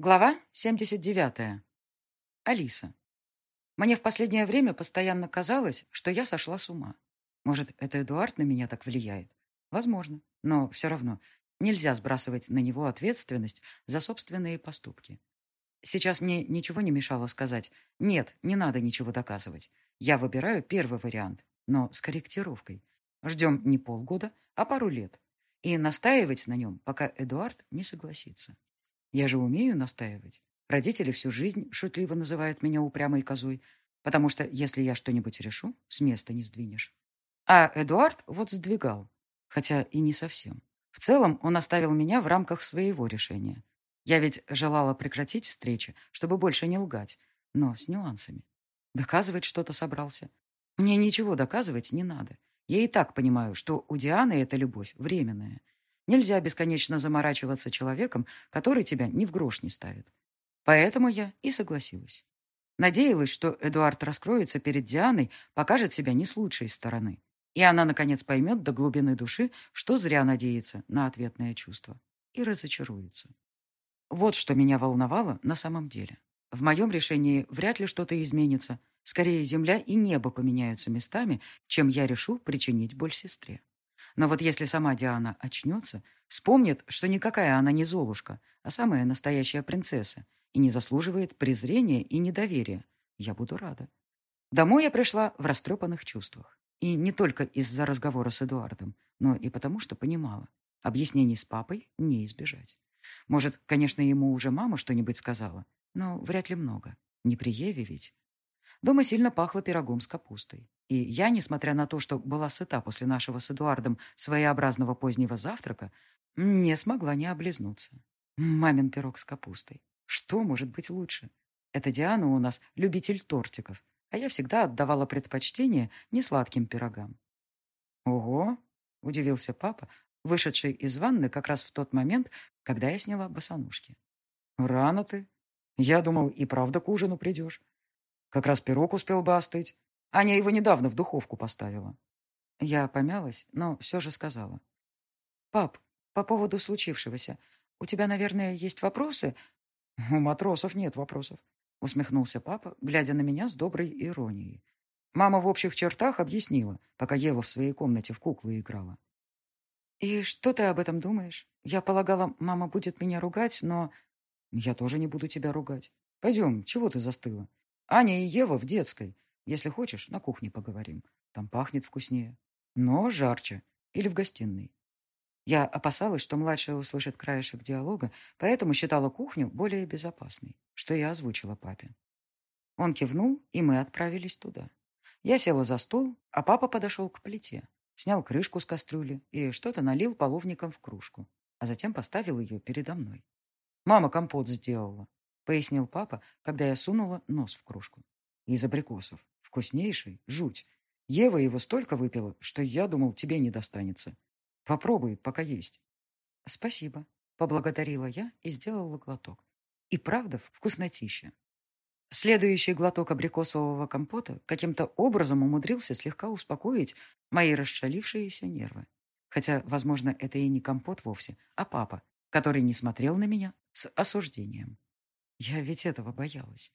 Глава 79. Алиса. Мне в последнее время постоянно казалось, что я сошла с ума. Может, это Эдуард на меня так влияет? Возможно. Но все равно нельзя сбрасывать на него ответственность за собственные поступки. Сейчас мне ничего не мешало сказать: нет, не надо ничего доказывать. Я выбираю первый вариант, но с корректировкой. Ждем не полгода, а пару лет. И настаивать на нем, пока Эдуард не согласится. Я же умею настаивать. Родители всю жизнь шутливо называют меня упрямой козой, потому что если я что-нибудь решу, с места не сдвинешь. А Эдуард вот сдвигал, хотя и не совсем. В целом он оставил меня в рамках своего решения. Я ведь желала прекратить встречи, чтобы больше не лгать, но с нюансами. Доказывать что-то собрался. Мне ничего доказывать не надо. Я и так понимаю, что у Дианы эта любовь временная. Нельзя бесконечно заморачиваться человеком, который тебя ни в грош не ставит. Поэтому я и согласилась. Надеялась, что Эдуард раскроется перед Дианой, покажет себя не с лучшей стороны. И она, наконец, поймет до глубины души, что зря надеется на ответное чувство. И разочаруется. Вот что меня волновало на самом деле. В моем решении вряд ли что-то изменится. Скорее, земля и небо поменяются местами, чем я решу причинить боль сестре. Но вот если сама Диана очнется, вспомнит, что никакая она не Золушка, а самая настоящая принцесса, и не заслуживает презрения и недоверия, я буду рада. Домой я пришла в растрепанных чувствах. И не только из-за разговора с Эдуардом, но и потому, что понимала. Объяснений с папой не избежать. Может, конечно, ему уже мама что-нибудь сказала, но вряд ли много. Не при Еве ведь. Дома сильно пахло пирогом с капустой. И я, несмотря на то, что была сыта после нашего с Эдуардом своеобразного позднего завтрака, не смогла не облизнуться. Мамин пирог с капустой. Что может быть лучше? Эта Диана у нас любитель тортиков, а я всегда отдавала предпочтение несладким пирогам. «Ого!» — удивился папа, вышедший из ванны как раз в тот момент, когда я сняла босоножки. «Рано ты. Я думал, и правда к ужину придешь. Как раз пирог успел бы остыть. Аня его недавно в духовку поставила». Я помялась, но все же сказала. «Пап, по поводу случившегося, у тебя, наверное, есть вопросы?» «У матросов нет вопросов», — усмехнулся папа, глядя на меня с доброй иронией. Мама в общих чертах объяснила, пока Ева в своей комнате в куклы играла. «И что ты об этом думаешь? Я полагала, мама будет меня ругать, но...» «Я тоже не буду тебя ругать. Пойдем, чего ты застыла? Аня и Ева в детской. Если хочешь, на кухне поговорим. Там пахнет вкуснее. Но жарче. Или в гостиной». Я опасалась, что младшая услышит краешек диалога, поэтому считала кухню более безопасной, что я озвучила папе. Он кивнул, и мы отправились туда. Я села за стол, а папа подошел к плите, снял крышку с кастрюли и что-то налил половником в кружку, а затем поставил ее передо мной. «Мама компот сделала», — пояснил папа, когда я сунула нос в кружку. «Из абрикосов. Вкуснейший, жуть. Ева его столько выпила, что я думал, тебе не достанется. Попробуй, пока есть». «Спасибо», — поблагодарила я и сделала глоток. И правда вкуснотища. Следующий глоток абрикосового компота каким-то образом умудрился слегка успокоить мои расшалившиеся нервы. Хотя, возможно, это и не компот вовсе, а папа, который не смотрел на меня с осуждением. Я ведь этого боялась.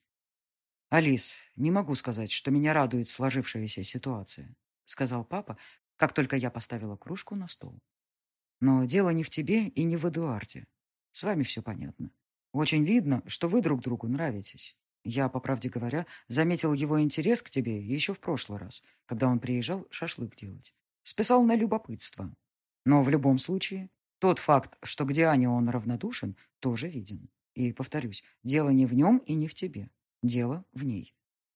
«Алис, не могу сказать, что меня радует сложившаяся ситуация», сказал папа, как только я поставила кружку на стол. «Но дело не в тебе и не в Эдуарде. С вами все понятно. Очень видно, что вы друг другу нравитесь. Я, по правде говоря, заметил его интерес к тебе еще в прошлый раз, когда он приезжал шашлык делать. Списал на любопытство. Но в любом случае, тот факт, что к Диане он равнодушен, тоже виден. И, повторюсь, дело не в нем и не в тебе. Дело в ней».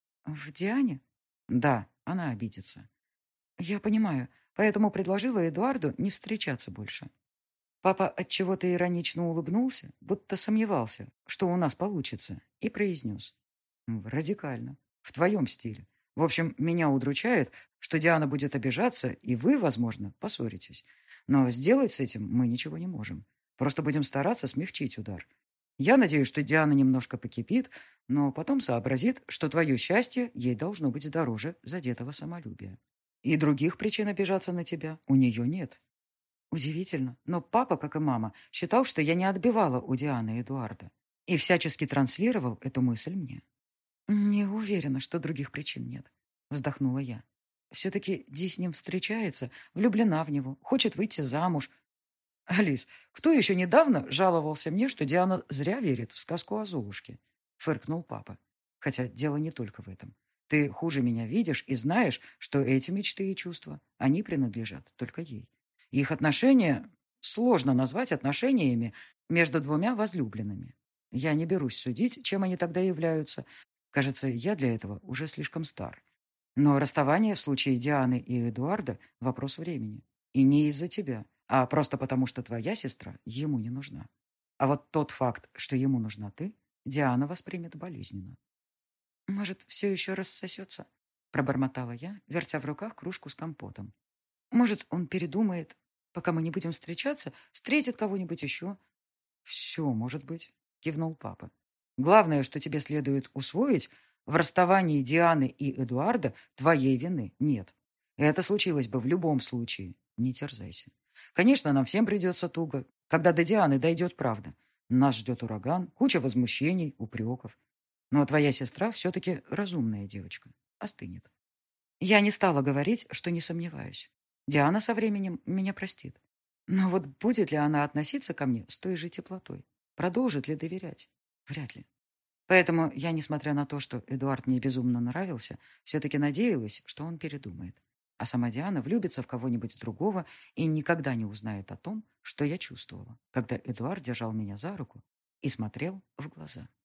«В Диане?» «Да, она обидится». «Я понимаю, поэтому предложила Эдуарду не встречаться больше». Папа отчего-то иронично улыбнулся, будто сомневался, что у нас получится, и произнес. «Радикально. В твоем стиле. В общем, меня удручает, что Диана будет обижаться, и вы, возможно, поссоритесь. Но сделать с этим мы ничего не можем. Просто будем стараться смягчить удар. Я надеюсь, что Диана немножко покипит, но потом сообразит, что твое счастье ей должно быть дороже задетого самолюбия. И других причин обижаться на тебя у нее нет». Удивительно, но папа, как и мама, считал, что я не отбивала у Дианы Эдуарда. и всячески транслировал эту мысль мне. «Не уверена, что других причин нет», — вздохнула я. «Все-таки Ди с ним встречается, влюблена в него, хочет выйти замуж. Алис, кто еще недавно жаловался мне, что Диана зря верит в сказку о Золушке?» — фыркнул папа. «Хотя дело не только в этом. Ты хуже меня видишь и знаешь, что эти мечты и чувства, они принадлежат только ей. Их отношения сложно назвать отношениями между двумя возлюбленными. Я не берусь судить, чем они тогда являются. Кажется, я для этого уже слишком стар. Но расставание в случае Дианы и Эдуарда — вопрос времени. И не из-за тебя, а просто потому, что твоя сестра ему не нужна. А вот тот факт, что ему нужна ты, Диана воспримет болезненно. «Может, все еще рассосется?» — пробормотала я, вертя в руках кружку с компотом. «Может, он передумает, пока мы не будем встречаться, встретит кого-нибудь еще?» «Все может быть», — кивнул папа. «Главное, что тебе следует усвоить, в расставании Дианы и Эдуарда твоей вины нет. Это случилось бы в любом случае. Не терзайся. Конечно, нам всем придется туго, когда до Дианы дойдет правда. Нас ждет ураган, куча возмущений, упреков. Но твоя сестра все-таки разумная девочка. Остынет». Я не стала говорить, что не сомневаюсь. Диана со временем меня простит. Но вот будет ли она относиться ко мне с той же теплотой? Продолжит ли доверять? Вряд ли. Поэтому я, несмотря на то, что Эдуард мне безумно нравился, все-таки надеялась, что он передумает. А сама Диана влюбится в кого-нибудь другого и никогда не узнает о том, что я чувствовала, когда Эдуард держал меня за руку и смотрел в глаза.